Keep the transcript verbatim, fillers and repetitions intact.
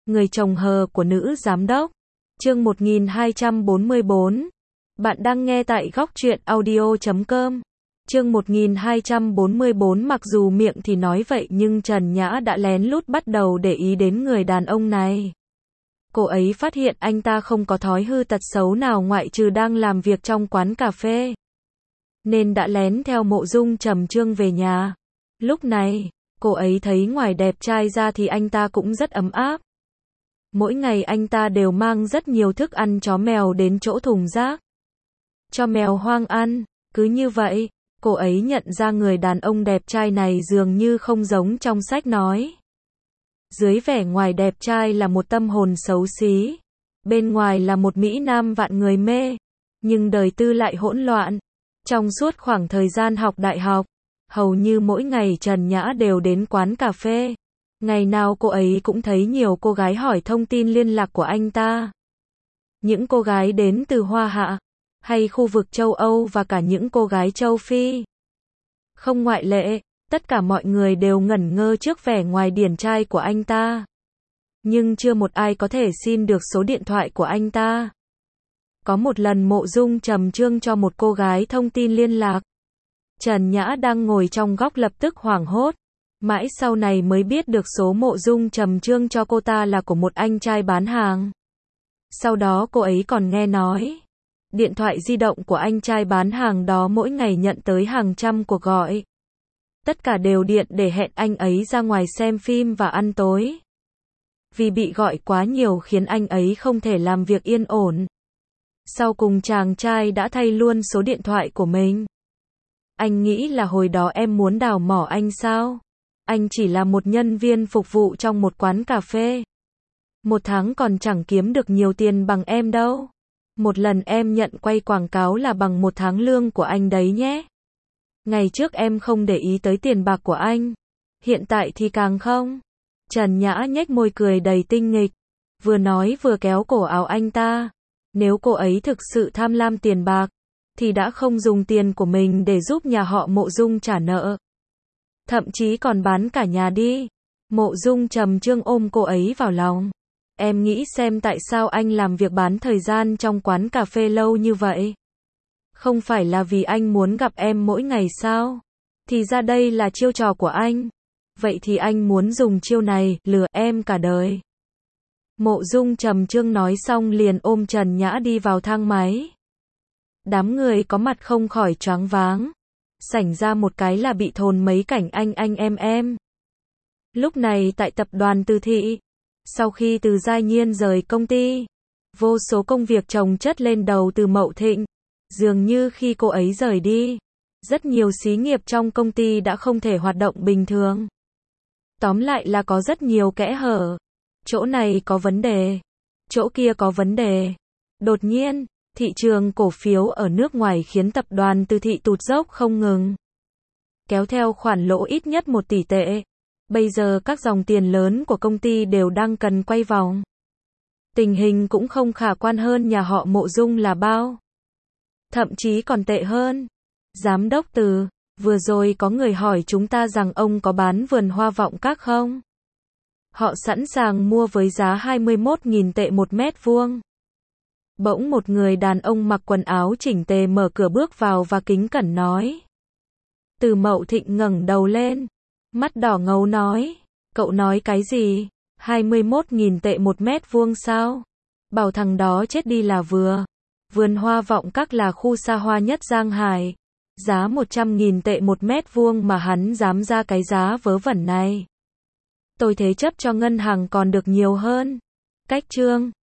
Người chồng hờ của nữ giám đốc. Chương một nghìn hai trăm bốn mươi bốn. Bạn đang nghe tại góc truyện audio chấm com. Chương một nghìn hai trăm bốn mươi bốn. Mặc dù miệng thì nói vậy nhưng Trần Nhã đã lén lút bắt đầu để ý đến người đàn ông này. Cô ấy phát hiện anh ta không có thói hư tật xấu nào ngoại trừ đang làm việc trong quán cà phê, nên đã lén theo Mộ Dung Trầm Trương về nhà. Lúc này, cô ấy thấy ngoài đẹp trai ra thì anh ta cũng rất ấm áp. Mỗi ngày anh ta đều mang rất nhiều thức ăn chó mèo đến chỗ thùng rác, cho mèo hoang ăn. Cứ như vậy, cô ấy nhận ra người đàn ông đẹp trai này dường như không giống trong sách nói. Dưới vẻ ngoài đẹp trai là một tâm hồn xấu xí, bên ngoài là một mỹ nam vạn người mê, nhưng đời tư lại hỗn loạn. Trong suốt khoảng thời gian học đại học, hầu như mỗi ngày Trần Nhã đều đến quán cà phê. Ngày nào cô ấy cũng thấy nhiều cô gái hỏi thông tin liên lạc của anh ta. Những cô gái đến từ Hoa Hạ, hay khu vực châu Âu và cả những cô gái châu Phi. Không ngoại lệ, tất cả mọi người đều ngẩn ngơ trước vẻ ngoài điển trai của anh ta. Nhưng chưa một ai có thể xin được số điện thoại của anh ta. Có một lần Mộ Dung Trầm Trương cho một cô gái thông tin liên lạc. Trần Nhã đang ngồi trong góc lập tức hoảng hốt. Mãi sau này mới biết được số Mộ Dung Trầm Trương cho cô ta là của một anh trai bán hàng. Sau đó cô ấy còn nghe nói, điện thoại di động của anh trai bán hàng đó mỗi ngày nhận tới hàng trăm cuộc gọi. Tất cả đều điện để hẹn anh ấy ra ngoài xem phim và ăn tối. Vì bị gọi quá nhiều khiến anh ấy không thể làm việc yên ổn. Sau cùng chàng trai đã thay luôn số điện thoại của mình. Anh nghĩ là hồi đó em muốn đào mỏ anh sao? Anh chỉ là một nhân viên phục vụ trong một quán cà phê. Một tháng còn chẳng kiếm được nhiều tiền bằng em đâu. Một lần em nhận quay quảng cáo là bằng một tháng lương của anh đấy nhé. Ngày trước em không để ý tới tiền bạc của anh. Hiện tại thì càng không. Trần Nhã nhếch môi cười đầy tinh nghịch. Vừa nói vừa kéo cổ áo anh ta. Nếu cô ấy thực sự tham lam tiền bạc, thì đã không dùng tiền của mình để giúp nhà họ Mộ Dung trả nợ. Thậm chí còn bán cả nhà đi. Mộ Dung Trầm Trương ôm cô ấy vào lòng. Em nghĩ xem tại sao anh làm việc bán thời gian trong quán cà phê lâu như vậy? Không phải là vì anh muốn gặp em mỗi ngày sao? Thì ra đây là chiêu trò của anh. Vậy thì anh muốn dùng chiêu này lừa em cả đời. Mộ Dung Trầm Trương nói xong liền ôm Trần Nhã đi vào thang máy. Đám người có mặt không khỏi choáng váng. Sảnh ra một cái là bị thồn mấy cảnh anh anh em em. Lúc này tại tập đoàn Từ Thị, sau khi Từ Giai Nhiên rời công ty, vô số công việc chồng chất lên đầu Từ Mậu Thịnh. Dường như khi cô ấy rời đi, rất nhiều xí nghiệp trong công ty đã không thể hoạt động bình thường. Tóm lại là có rất nhiều kẽ hở. Chỗ này có vấn đề, chỗ kia có vấn đề. Đột nhiên, thị trường cổ phiếu ở nước ngoài khiến tập đoàn Từ Thị tụt dốc không ngừng, kéo theo khoản lỗ ít nhất một tỷ tệ. Bây giờ các dòng tiền lớn của công ty đều đang cần quay vòng. Tình hình cũng không khả quan hơn nhà họ Mộ Dung là bao. Thậm chí còn tệ hơn. Giám đốc Từ, vừa rồi có người hỏi chúng ta rằng ông có bán vườn hoa Vọng Các không? Họ sẵn sàng mua với giá hai mươi mốt nghìn tệ một mét vuông. Bỗng một người đàn ông mặc quần áo chỉnh tề mở cửa bước vào và kính cẩn nói. Từ Mậu Thịnh ngẩng đầu lên, mắt đỏ ngầu nói, cậu nói cái gì? hai mươi mốt nghìn tệ một mét vuông sao? Bảo thằng đó chết đi là vừa. Vườn hoa Vọng Các là khu xa hoa nhất Giang Hải. Giá một trăm nghìn tệ một mét vuông mà hắn dám ra cái giá vớ vẩn này. Tôi thế chấp cho ngân hàng còn được nhiều hơn. Cách chương